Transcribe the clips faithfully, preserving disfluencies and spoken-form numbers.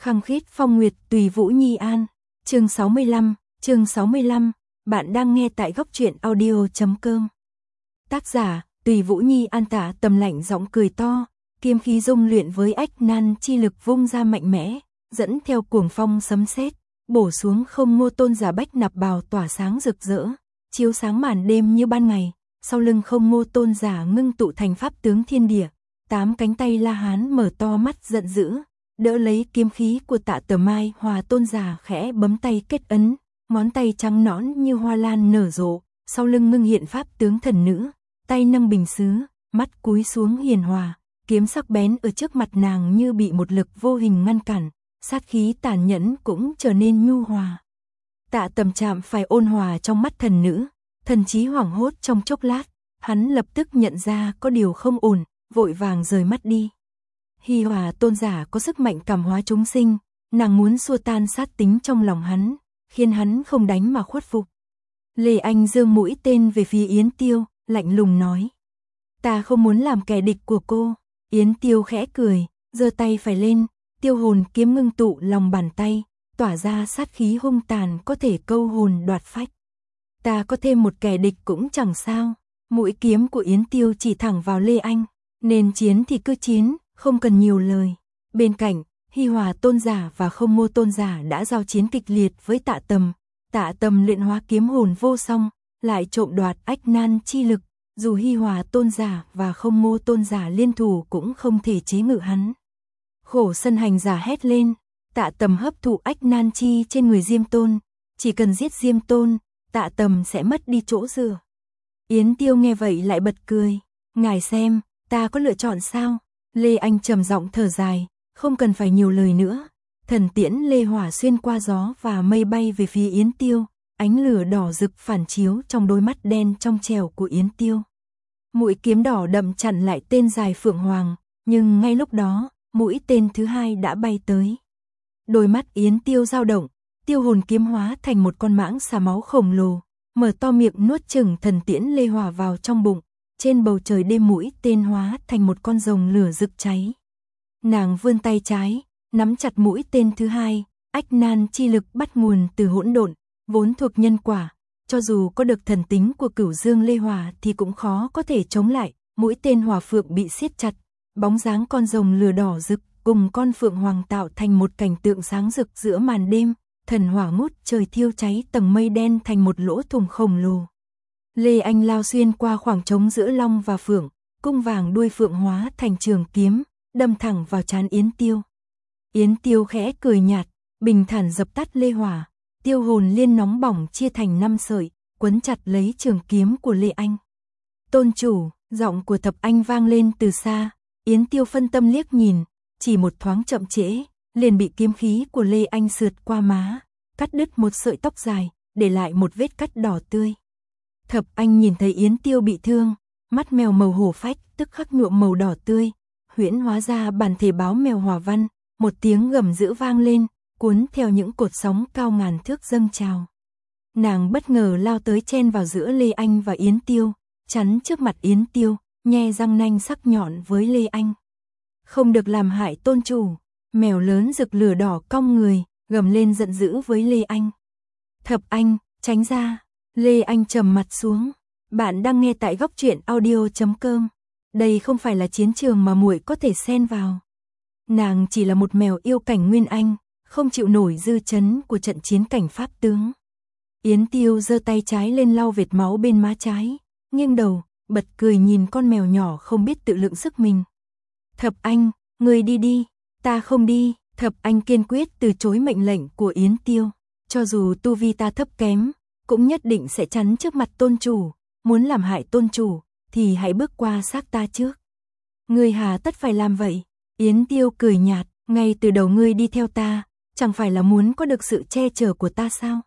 Khăng khít phong nguyệt tùy Vũ Nhi An. Chương sáu mươi lăm, chương sáu mươi lăm, bạn đang nghe tại góc truyện audio chấm com. Tác giả, tùy Vũ Nhi An. Tả Tầm lạnh giọng cười to, kiếm khí dung luyện với ách nan chi lực vung ra mạnh mẽ, dẫn theo cuồng phong sấm sét, bổ xuống không Ngô Tôn Giả bách nạp bào tỏa sáng rực rỡ, chiếu sáng màn đêm như ban ngày. Sau lưng không Ngô Tôn Giả ngưng tụ thành pháp tướng thiên địa, tám cánh tay La Hán mở to mắt giận dữ, đỡ lấy kiếm khí của Tạ Tầm. Mai Hòa Tôn Giả khẽ bấm tay kết ấn, ngón tay trắng nõn như hoa lan nở rộ, sau lưng ngưng hiện pháp tướng thần nữ, tay nâng bình sứ, mắt cúi xuống hiền hòa, kiếm sắc bén ở trước mặt nàng như bị một lực vô hình ngăn cản, sát khí tàn nhẫn cũng trở nên nhu hòa. Tạ Tầm chạm phải ôn hòa trong mắt thần nữ, thần trí hoảng hốt trong chốc lát, hắn lập tức nhận ra có điều không ổn, vội vàng rời mắt đi. Hi Hòa Tôn Giả có sức mạnh cảm hóa chúng sinh, nàng muốn xua tan sát tính trong lòng hắn, khiến hắn không đánh mà khuất phục. Lê Anh giương mũi tên về phía Yến Tiêu, lạnh lùng nói: "Ta không muốn làm kẻ địch của cô." Yến Tiêu khẽ cười, giơ tay phải lên, tiêu hồn kiếm ngưng tụ lòng bàn tay, tỏa ra sát khí hung tàn có thể câu hồn đoạt phách. "Ta có thêm một kẻ địch cũng chẳng sao." Mũi kiếm của Yến Tiêu chỉ thẳng vào Lê Anh, nên chiến thì cứ chiến, không cần nhiều lời. Bên cạnh, Hi Hòa Tôn Giả và Không Ngô Tôn Giả đã giao chiến kịch liệt với Tạ Tầm. Tạ Tầm luyện hóa kiếm hồn vô song, lại trộm đoạt ách nan chi lực, dù Hi Hòa Tôn Giả và Không Ngô Tôn Giả liên thủ cũng không thể chế ngự hắn. Khổ Sân Hành Giả hét lên, Tạ Tầm hấp thụ ách nan chi trên người Diêm Tôn, chỉ cần giết Diêm Tôn, Tạ Tầm sẽ mất đi chỗ dựa. Yến Tiêu nghe vậy lại bật cười, "Ngài xem, ta có lựa chọn sao?" Lê Anh trầm giọng thở dài, không cần phải nhiều lời nữa. Thần tiễn lê hỏa xuyên qua gió và mây bay về phía Yến Tiêu, ánh lửa đỏ rực phản chiếu trong đôi mắt đen trong trẻo của Yến Tiêu. Mũi kiếm đỏ đậm chặn lại tên dài Phượng Hoàng, nhưng ngay lúc đó, mũi tên thứ hai đã bay tới. Đôi mắt Yến Tiêu dao động, tiêu hồn kiếm hóa thành một con mãng xà máu khổng lồ, mở to miệng nuốt chửng thần tiễn lê hỏa vào trong bụng. Trên bầu trời đêm mũi tên hóa thành một con rồng lửa rực cháy. Nàng vươn tay trái, nắm chặt mũi tên thứ hai, ách nan chi lực bắt nguồn từ hỗn độn, vốn thuộc nhân quả, cho dù có được thần tính của Cửu Dương Lê Hỏa thì cũng khó có thể chống lại. Mũi tên hỏa phượng bị siết chặt, bóng dáng con rồng lửa đỏ rực cùng con phượng hoàng tạo thành một cảnh tượng sáng rực giữa màn đêm, thần hỏa ngút trời thiêu cháy tầng mây đen thành một lỗ thủng khổng lồ. Lê Anh lao xuyên qua khoảng trống giữa long và phượng, cung vàng đuôi phượng hóa thành trường kiếm, đâm thẳng vào trán Yến Tiêu. Yến Tiêu khẽ cười nhạt, bình thản dập tắt lê hỏa, tiêu hồn liên nóng bỏng chia thành năm sợi, quấn chặt lấy trường kiếm của Lê Anh. "Tôn chủ!" Giọng của Thập Anh vang lên từ xa. Yến Tiêu phân tâm liếc nhìn, chỉ một thoáng chậm trễ, liền bị kiếm khí của Lê Anh sượt qua má, cắt đứt một sợi tóc dài, để lại một vết cắt đỏ tươi. Thập Anh nhìn thấy Yến Tiêu bị thương, mắt mèo màu hổ phách tức khắc nhuộm màu đỏ tươi, huyễn hóa ra bản thể báo mèo hỏa văn, một tiếng gầm dữ vang lên, cuốn theo những cột sóng cao ngàn thước dâng trào. Nàng bất ngờ lao tới chen vào giữa Lê Anh và Yến Tiêu, chắn trước mặt Yến Tiêu, nhe răng nanh sắc nhọn với Lê Anh. "Không được làm hại tôn chủ!" Mèo lớn rực lửa đỏ cong người, gầm lên giận dữ với Lê Anh. "Thập Anh, tránh ra!" Lê Anh trầm mặt xuống. "Bạn đang nghe tại góc truyện audio chấm com. Đây không phải là chiến trường mà muội có thể xen vào." Nàng chỉ là một mèo yêu cảnh nguyên anh, không chịu nổi dư chấn của trận chiến cảnh pháp tướng. Yến Tiêu giơ tay trái lên lau vệt máu bên má trái, nghiêng đầu, bật cười nhìn con mèo nhỏ không biết tự lượng sức mình. "Thập Anh, người đi đi." "Ta không đi." Thập Anh kiên quyết từ chối mệnh lệnh của Yến Tiêu. "Cho dù tu vi ta thấp kém, cũng nhất định sẽ chắn trước mặt tôn chủ, muốn làm hại tôn chủ, thì hãy bước qua xác ta trước." "Ngươi hà tất phải làm vậy?" Yến Tiêu cười nhạt, "Ngay từ đầu ngươi đi theo ta, chẳng phải là muốn có được sự che chở của ta sao?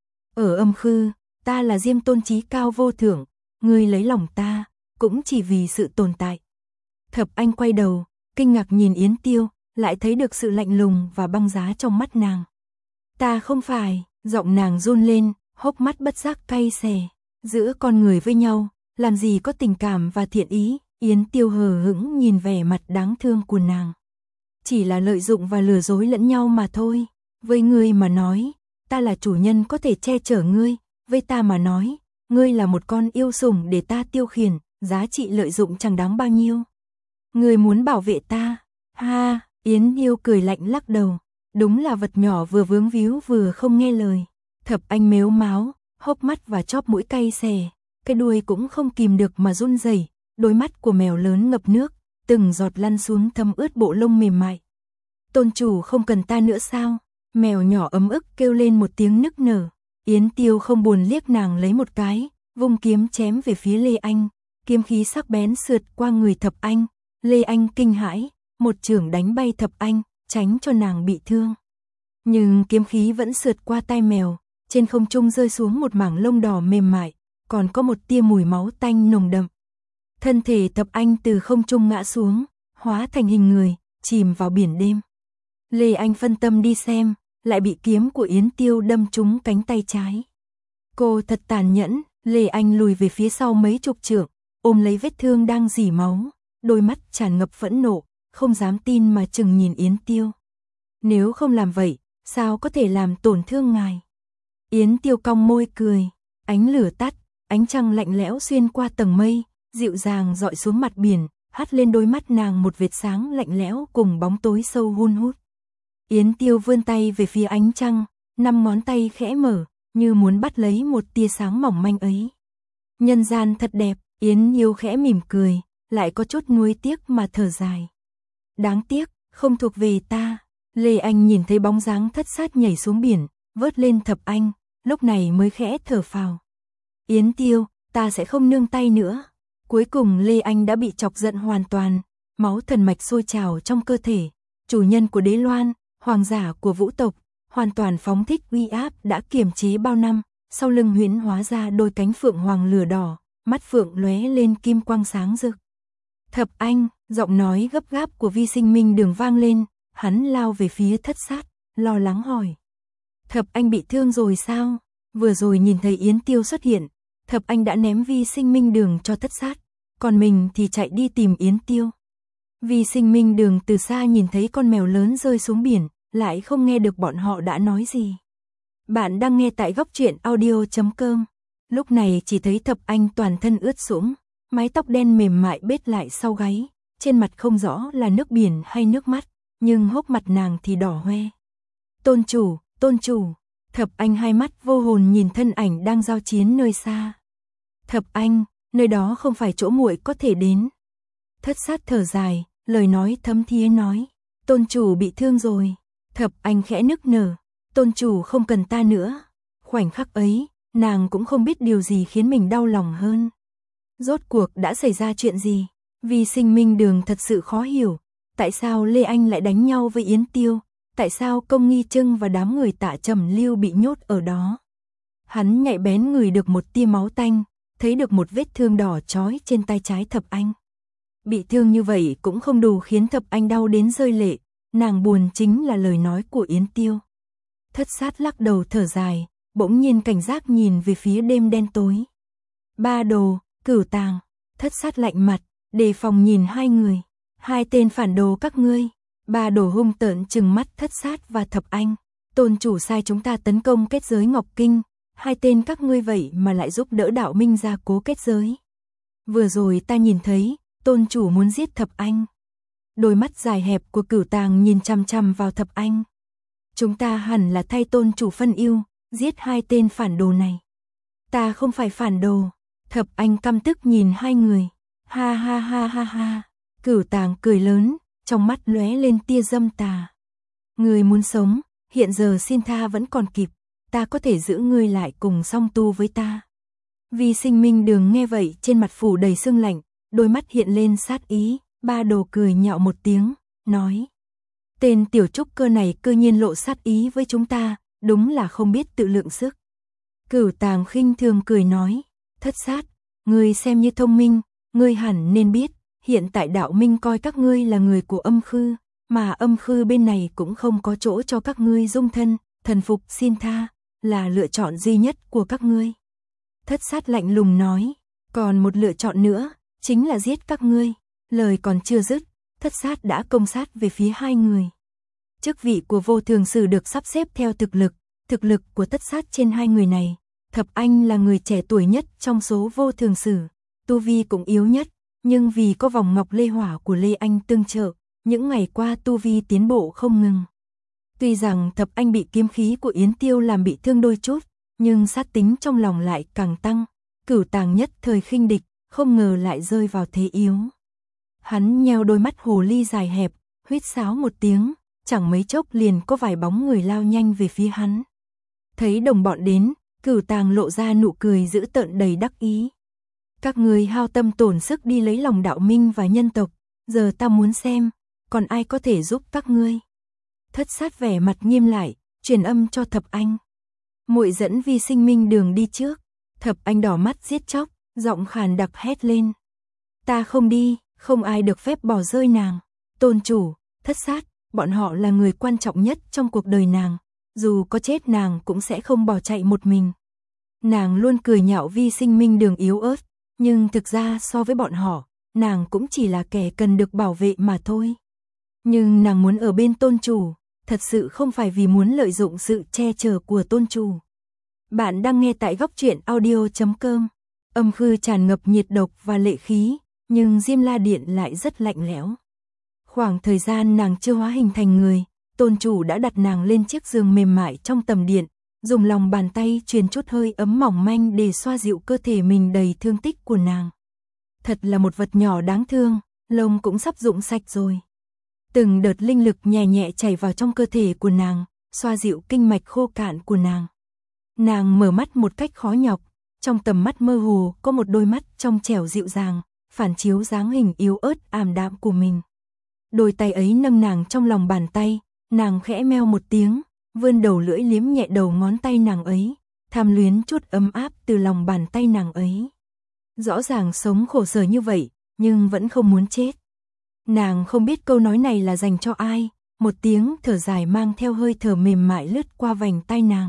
Ở Âm Khư, ta là Diêm Tôn chí cao vô thượng, ngươi lấy lòng ta, cũng chỉ vì sự tồn tại." Thập Anh quay đầu, kinh ngạc nhìn Yến Tiêu, lại thấy được sự lạnh lùng và băng giá trong mắt nàng. "Ta không phải." Giọng nàng run lên, hốc mắt bất giác cay xè. Giữa con người với nhau, làm gì có tình cảm và thiện ý. Yến Tiêu hờ hững nhìn vẻ mặt đáng thương của nàng. chỉ là lợi dụng và lừa dối lẫn nhau mà thôi. Với ngươi mà nói, ta là chủ nhân có thể che chở ngươi, với ta mà nói, ngươi là một con yêu sủng để ta tiêu khiển, giá trị lợi dụng chẳng đáng bao nhiêu. Ngươi muốn bảo vệ ta? Ha, Yến Yêu cười lạnh lắc đầu, đúng là vật nhỏ vừa vướng víu vừa không nghe lời. Thập Anh mếu máo, hốc mắt và chóp mũi cay xè, cái đuôi cũng không kìm được mà run rẩy, đôi mắt của mèo lớn ngập nước, từng giọt lăn xuống thấm ướt bộ lông mềm mại. Tôn chủ không cần ta nữa sao? Mèo nhỏ ấm ức kêu lên một tiếng nức nở. Yến Tiêu không buồn liếc nàng lấy một cái, vung kiếm chém về phía Lê Anh, kiếm khí sắc bén sượt qua người Thập Anh. Lê Anh kinh hãi, một chưởng đánh bay Thập Anh, tránh cho nàng bị thương. Nhưng kiếm khí vẫn sượt qua tai mèo, trên không trung rơi xuống một mảng lông đỏ mềm mại, còn có một tia mùi máu tanh nồng đậm. Thân thể Thập Anh từ không trung ngã xuống, hóa thành hình người, chìm vào biển đêm. Lê Anh phân tâm đi xem, lại bị kiếm của Yến Tiêu đâm trúng cánh tay trái. Cô thật tàn nhẫn, Lê Anh lùi về phía sau mấy chục trượng, ôm lấy vết thương đang rỉ máu, đôi mắt tràn ngập phẫn nộ, không dám tin mà chừng nhìn Yến Tiêu. Nếu không làm vậy, sao có thể làm tổn thương ngài? Yến Tiêu cong môi cười, ánh lửa tắt, ánh trăng lạnh lẽo xuyên qua tầng mây, dịu dàng dọi xuống mặt biển, hắt lên đôi mắt nàng một vệt sáng lạnh lẽo cùng bóng tối sâu hun hút. Yến Tiêu vươn tay về phía ánh trăng, năm ngón tay khẽ mở, như muốn bắt lấy một tia sáng mỏng manh ấy. Nhân gian thật đẹp, Yến Yêu khẽ mỉm cười, lại có chút nuối tiếc mà thở dài. Đáng tiếc, không thuộc về ta. Lê Anh nhìn thấy bóng dáng thất sát nhảy xuống biển, vớt lên Thập Anh, lúc này mới khẽ thở phào. Yến Tiêu, ta sẽ không nương tay nữa. Cuối cùng Lê Anh đã bị chọc giận hoàn toàn, máu thần mạch sôi trào trong cơ thể. Chủ nhân của Đế Loan, hoàng giả của vũ tộc, hoàn toàn phóng thích uy áp đã kiềm chế bao năm, sau lưng huyễn hóa ra đôi cánh phượng hoàng lửa đỏ, mắt phượng lóe lên kim quang sáng rực. Thập Anh, giọng nói gấp gáp của Vi Sinh Minh Đường vang lên, hắn lao về phía thất sát, lo lắng hỏi. Thập Anh bị thương rồi sao? Vừa rồi nhìn thấy Yến Tiêu xuất hiện, Thập Anh đã ném Vi Sinh Minh Đường cho thất sát, còn mình thì chạy đi tìm Yến Tiêu. Vi Sinh Minh Đường từ xa nhìn thấy con mèo lớn rơi xuống biển, lại không nghe được bọn họ đã nói gì. Bạn đang nghe tại góc truyện audio chấm com. Lúc này chỉ thấy Thập Anh toàn thân ướt sũng, mái tóc đen mềm mại bết lại sau gáy, trên mặt không rõ là nước biển hay nước mắt, nhưng hốc mặt nàng thì đỏ hoe. Tôn chủ, tôn chủ. Thập Anh hai mắt vô hồn nhìn thân ảnh đang giao chiến nơi xa. Thập Anh, nơi đó không phải chỗ muội có thể đến. Thất sát thở dài, lời nói thấm thía nói. Tôn chủ bị thương rồi. Thập Anh khẽ nức nở. Tôn chủ không cần ta nữa. Khoảnh khắc ấy, nàng cũng không biết điều gì khiến mình đau lòng hơn. Rốt cuộc đã xảy ra chuyện gì? Vi Sinh Minh Đường thật sự khó hiểu. Tại sao Lê Anh lại đánh nhau với Yến Tiêu? Tại sao Công Nghi Trưng và đám người Tạ Trầm Lưu bị nhốt ở đó? Hắn nhạy bén ngửi được một tia máu tanh, thấy được một vết thương đỏ chói trên tay trái Thập Anh. Bị thương như vậy cũng không đủ khiến Thập Anh đau đến rơi lệ, nàng buồn chính là lời nói của Yến Tiêu. Thất sát lắc đầu thở dài, bỗng nhiên cảnh giác nhìn về phía đêm đen tối. Ba đồ, Cửu Tàng. Thất sát lạnh mặt, đề phòng nhìn hai người. Hai tên phản đồ các ngươi. Ba đồ hung tợn trừng mắt thất sát và Thập Anh. Tôn chủ sai chúng ta tấn công kết giới Ngọc Kinh. Hai tên các ngươi vậy mà lại giúp đỡ đạo minh gia cố kết giới. Vừa rồi ta nhìn thấy, tôn chủ muốn giết Thập Anh. Đôi mắt dài hẹp của Cửu Tàng nhìn chằm chằm vào Thập Anh. Chúng ta hẳn là thay tôn chủ phân ưu, giết hai tên phản đồ này. Ta không phải phản đồ. Thập Anh căm tức nhìn hai người. Ha ha ha ha ha. Cửu Tàng cười lớn, trong mắt lóe lên tia dâm tà. Ngươi muốn sống, hiện giờ xin tha vẫn còn kịp. Ta có thể giữ ngươi lại cùng song tu với ta. Vi Sinh Minh Đường nghe vậy trên mặt phủ đầy sương lạnh, đôi mắt hiện lên sát ý. Ba đồ cười nhạo một tiếng, nói. Tên tiểu trúc cơ này cơ nhiên lộ sát ý với chúng ta, đúng là không biết tự lượng sức. Cửu Tàng khinh thường cười nói. Thất sát, ngươi xem như thông minh, ngươi hẳn nên biết, hiện tại đạo minh coi các ngươi là người của âm khư, mà âm khư bên này cũng không có chỗ cho các ngươi dung thân, thần phục xin tha, là lựa chọn duy nhất của các ngươi. Thất sát lạnh lùng nói, còn một lựa chọn nữa, chính là giết các ngươi. Lời còn chưa dứt, Thất sát đã công sát về phía hai người. Chức vị của vô thường sử được sắp xếp theo thực lực, thực lực của thất sát trên hai người này. Thập Anh là người trẻ tuổi nhất trong số vô thường sử, tu vi cũng yếu nhất, nhưng vì có vòng ngọc lê hỏa của Lê Anh tương trợ, những ngày qua tu vi tiến bộ không ngừng. Tuy rằng Thập Anh bị kiếm khí của Yến Tiêu làm bị thương đôi chút, nhưng sát tính trong lòng lại càng tăng, Cửu Tàng nhất thời khinh địch, không ngờ lại rơi vào thế yếu. Hắn nheo đôi mắt hồ ly dài hẹp, huýt sáo một tiếng, chẳng mấy chốc liền có vài bóng người lao nhanh về phía hắn. Thấy đồng bọn đến, Cửu Tàng lộ ra nụ cười dữ tợn đầy đắc ý. Các người hao tâm tổn sức đi lấy lòng đạo minh và nhân tộc, giờ ta muốn xem, còn ai có thể giúp các ngươi. Thất sát vẻ mặt nghiêm lại, truyền âm cho Thập Anh. Muội dẫn Vi Sinh Minh Đường đi trước. Thập Anh đỏ mắt giết chóc, giọng khàn đặc hét lên. Ta không đi, không ai được phép bỏ rơi nàng. Tôn chủ, thất sát, bọn họ là người quan trọng nhất trong cuộc đời nàng. Dù có chết nàng cũng sẽ không bỏ chạy một mình. Nàng luôn cười nhạo Vi Sinh Minh Đường yếu ớt, nhưng thực ra so với bọn họ, nàng cũng chỉ là kẻ cần được bảo vệ mà thôi. Nhưng nàng muốn ở bên tôn chủ, thật sự không phải vì muốn lợi dụng sự che chở của tôn chủ. Bạn đang nghe tại góc truyện audio chấm com. Âm Khư tràn ngập nhiệt độc và lệ khí, nhưng Diêm La Điện lại rất lạnh lẽo. Khoảng thời gian nàng chưa hóa hình thành người, tôn chủ đã đặt nàng lên chiếc giường mềm mại trong tầm điện, dùng lòng bàn tay truyền chút hơi ấm mỏng manh để xoa dịu cơ thể mình đầy thương tích của nàng. Thật là một vật nhỏ đáng thương, lông cũng sắp rụng sạch rồi. Từng đợt linh lực nhẹ nhẹ chảy vào trong cơ thể của nàng, xoa dịu kinh mạch khô cạn của nàng. Nàng mở mắt một cách khó nhọc, trong tầm mắt mơ hồ có một đôi mắt trong trẻo dịu dàng, phản chiếu dáng hình yếu ớt ảm đạm của mình. Đôi tay ấy nâng nàng trong lòng bàn tay, nàng khẽ meo một tiếng, vươn đầu lưỡi liếm nhẹ đầu ngón tay nàng ấy, tham luyến chút ấm áp từ lòng bàn tay nàng ấy. Rõ ràng sống khổ sở như vậy, nhưng vẫn không muốn chết. Nàng không biết câu nói này là dành cho ai, một tiếng thở dài mang theo hơi thở mềm mại lướt qua vành tai nàng.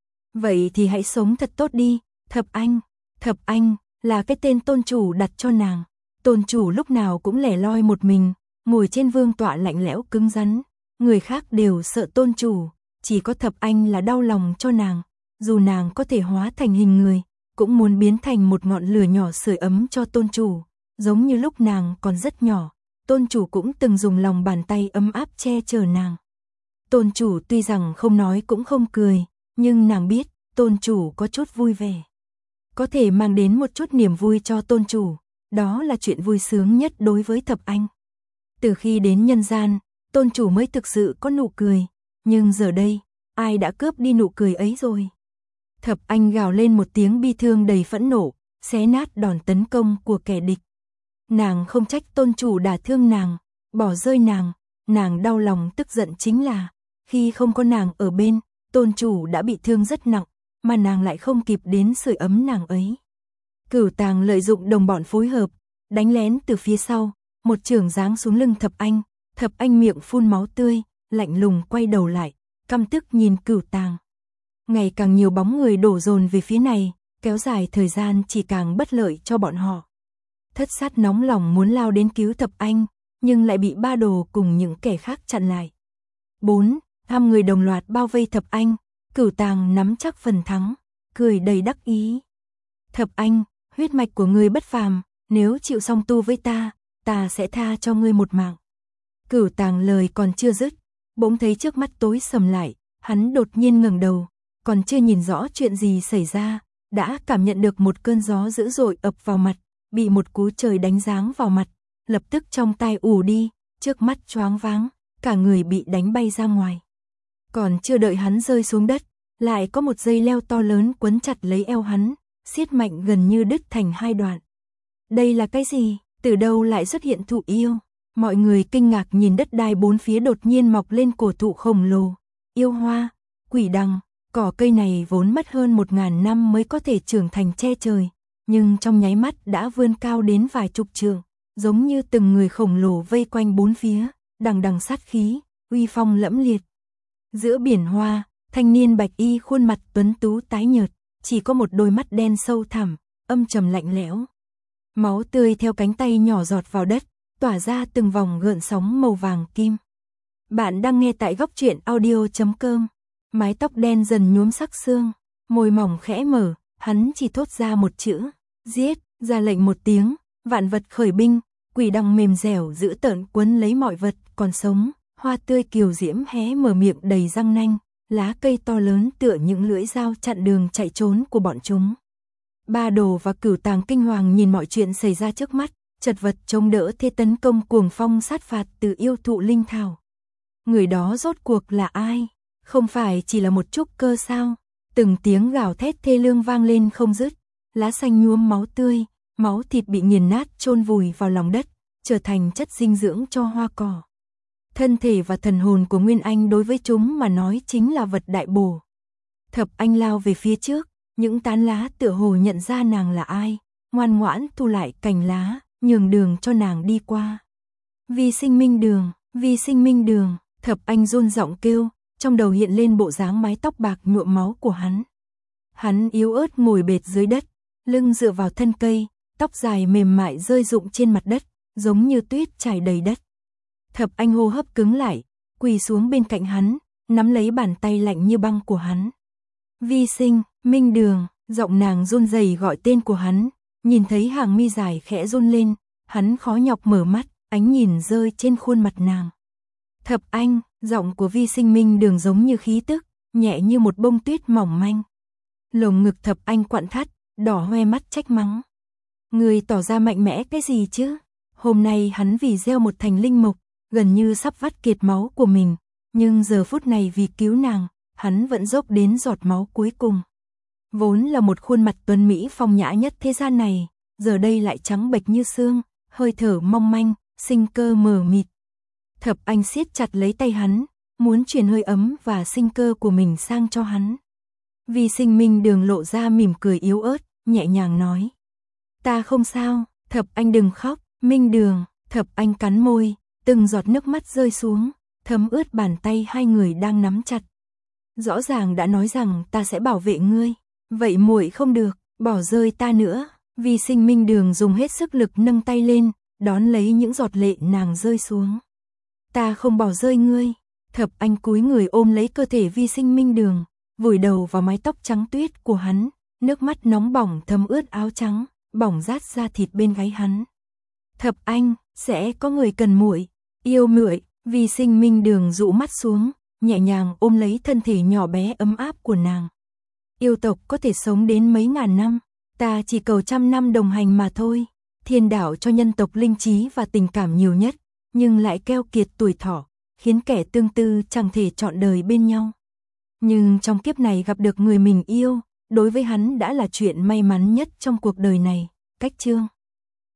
Vậy thì hãy sống thật tốt đi, Thập Anh. Thập Anh là cái tên tôn chủ đặt cho nàng. Tôn chủ lúc nào cũng lẻ loi một mình, ngồi trên vương tọa lạnh lẽo cứng rắn. Người khác đều sợ tôn chủ, chỉ có Thập Anh là đau lòng cho nàng. Dù nàng có thể hóa thành hình người, cũng muốn biến thành một ngọn lửa nhỏ sưởi ấm cho tôn chủ. Giống như lúc nàng còn rất nhỏ, tôn chủ cũng từng dùng lòng bàn tay ấm áp che chở nàng. Tôn chủ tuy rằng không nói cũng không cười, nhưng nàng biết tôn chủ có chút vui vẻ. Có thể mang đến một chút niềm vui cho tôn chủ, đó là chuyện vui sướng nhất đối với Thập Anh. Từ khi đến nhân gian, tôn chủ mới thực sự có nụ cười, nhưng giờ đây, ai đã cướp đi nụ cười ấy rồi? Thập Anh gào lên một tiếng bi thương đầy phẫn nộ, xé nát đòn tấn công của kẻ địch. Nàng không trách tôn chủ đả thương nàng, bỏ rơi nàng, nàng đau lòng tức giận chính là, khi không có nàng ở bên, tôn chủ đã bị thương rất nặng, mà nàng lại không kịp đến sưởi ấm nàng ấy. Cửu Tàng lợi dụng đồng bọn phối hợp, đánh lén từ phía sau, một chưởng giáng xuống lưng Thập Anh, Thập Anh miệng phun máu tươi, lạnh lùng quay đầu lại, căm tức nhìn Cửu Tàng. Ngày càng nhiều bóng người đổ dồn về phía này, kéo dài thời gian chỉ càng bất lợi cho bọn họ. Thất sát nóng lòng muốn lao đến cứu Thập Anh, nhưng lại bị ba đồ cùng những kẻ khác chặn lại. bốn. Năm người đồng loạt bao vây Thập Anh, Cửu Tàng nắm chắc phần thắng, cười đầy đắc ý. Thập Anh, huyết mạch của ngươi bất phàm, nếu chịu song tu với ta, ta sẽ tha cho ngươi một mạng. Cửu Tàng lời còn chưa dứt, bỗng thấy trước mắt tối sầm lại, hắn đột nhiên ngẩng đầu, còn chưa nhìn rõ chuyện gì xảy ra, đã cảm nhận được một cơn gió dữ dội ập vào mặt, bị một cú trời đánh giáng vào mặt, lập tức trong tai ù đi, trước mắt choáng váng, cả người bị đánh bay ra ngoài. Còn chưa đợi hắn rơi xuống đất, lại có một dây leo to lớn quấn chặt lấy eo hắn, siết mạnh gần như đứt thành hai đoạn. Đây là cái gì? Từ đâu lại xuất hiện thụ yêu? Mọi người kinh ngạc nhìn đất đai bốn phía đột nhiên mọc lên cổ thụ khổng lồ. Yêu hoa, quỷ đằng, cỏ cây này vốn mất hơn một ngàn năm mới có thể trưởng thành che trời, nhưng trong nháy mắt đã vươn cao đến vài chục trượng, giống như từng người khổng lồ vây quanh bốn phía, đằng đằng sát khí, uy phong lẫm liệt. Giữa biển hoa, thanh niên bạch y khuôn mặt tuấn tú tái nhợt, chỉ có một đôi mắt đen sâu thẳm, âm trầm lạnh lẽo. Máu tươi theo cánh tay nhỏ giọt vào đất, tỏa ra từng vòng gợn sóng màu vàng kim. Bạn đang nghe tại góc truyện audio chấm com. Mái tóc đen dần nhuốm sắc sương, môi mỏng khẽ mở, hắn chỉ thốt ra một chữ, giết, ra lệnh một tiếng, vạn vật khởi binh, quỷ đằng mềm dẻo giữ tợn quấn lấy mọi vật còn sống, hoa tươi kiều diễm hé mở miệng đầy răng nanh, lá cây to lớn tựa những lưỡi dao chặn đường chạy trốn của bọn chúng. Ba Đồ và Cửu Tàng kinh hoàng nhìn mọi chuyện xảy ra trước mắt, chật vật chống đỡ thế tấn công cuồng phong sát phạt từ yêu thụ linh thảo. Người đó rốt cuộc là ai? Không phải chỉ là một trúc cơ sao? Từng tiếng gào thét thê lương vang lên không dứt, lá xanh nhuốm máu tươi, máu thịt bị nghiền nát chôn vùi vào lòng đất, trở thành chất dinh dưỡng cho hoa cỏ. Thân thể và thần hồn của Nguyên Anh đối với chúng mà nói chính là vật đại bổ. Thập Anh lao về phía trước, những tán lá tựa hồ nhận ra nàng là ai, ngoan ngoãn thu lại cành lá, nhường đường cho nàng đi qua. Vi Sinh Minh Đường, Vi Sinh Minh Đường, Thập Anh run giọng kêu, trong đầu hiện lên bộ dáng mái tóc bạc nhuộm máu của hắn. Hắn yếu ớt ngồi bệt dưới đất, lưng dựa vào thân cây, tóc dài mềm mại rơi rụng trên mặt đất, giống như tuyết trải đầy đất. Thập Anh hô hấp cứng lại, quỳ xuống bên cạnh hắn, nắm lấy bàn tay lạnh như băng của hắn. Vi Sinh, Minh Đường, giọng nàng run rẩy gọi tên của hắn, nhìn thấy hàng mi dài khẽ run lên, hắn khó nhọc mở mắt, ánh nhìn rơi trên khuôn mặt nàng. Thập Anh, giọng của Vi Sinh Minh Đường giống như khí tức, nhẹ như một bông tuyết mỏng manh. Lồng ngực Thập Anh quặn thắt, đỏ hoe mắt trách mắng. Người tỏ ra mạnh mẽ cái gì chứ? Hôm nay hắn vì gieo một thành linh mộc, gần như sắp vắt kiệt máu của mình, nhưng giờ phút này vì cứu nàng, hắn vẫn dốc đến giọt máu cuối cùng. Vốn là một khuôn mặt tuấn mỹ phong nhã nhất thế gian này, giờ đây lại trắng bệch như xương, hơi thở mong manh, sinh cơ mờ mịt. Thập Anh siết chặt lấy tay hắn, muốn truyền hơi ấm và sinh cơ của mình sang cho hắn. Vi Sinh Minh Đường lộ ra mỉm cười yếu ớt, nhẹ nhàng nói. Ta không sao, Thập Anh đừng khóc, Minh Đường. Thập Anh cắn môi, từng giọt nước mắt rơi xuống, thấm ướt bàn tay hai người đang nắm chặt. Rõ ràng đã nói rằng ta sẽ bảo vệ ngươi, vậy muội không được, bỏ rơi ta nữa. Vi Sinh Minh Đường dùng hết sức lực nâng tay lên, đón lấy những giọt lệ nàng rơi xuống. Ta không bỏ rơi ngươi. Thập Anh cúi người ôm lấy cơ thể Vi Sinh Minh Đường, vùi đầu vào mái tóc trắng tuyết của hắn, nước mắt nóng bỏng thấm ướt áo trắng, bỏng rát da thịt bên gáy hắn. Thập Anh, sẽ có người cần muội, yêu muội. Vi Sinh Minh Đường dụ mắt xuống, nhẹ nhàng ôm lấy thân thể nhỏ bé ấm áp của nàng. Yêu tộc có thể sống đến mấy ngàn năm, ta chỉ cầu trăm năm đồng hành mà thôi. Thiên đạo cho nhân tộc linh trí và tình cảm nhiều nhất, nhưng lại keo kiệt tuổi thọ, khiến kẻ tương tư chẳng thể trọn đời bên nhau. Nhưng trong kiếp này gặp được người mình yêu, đối với hắn đã là chuyện may mắn nhất trong cuộc đời này. Cách chương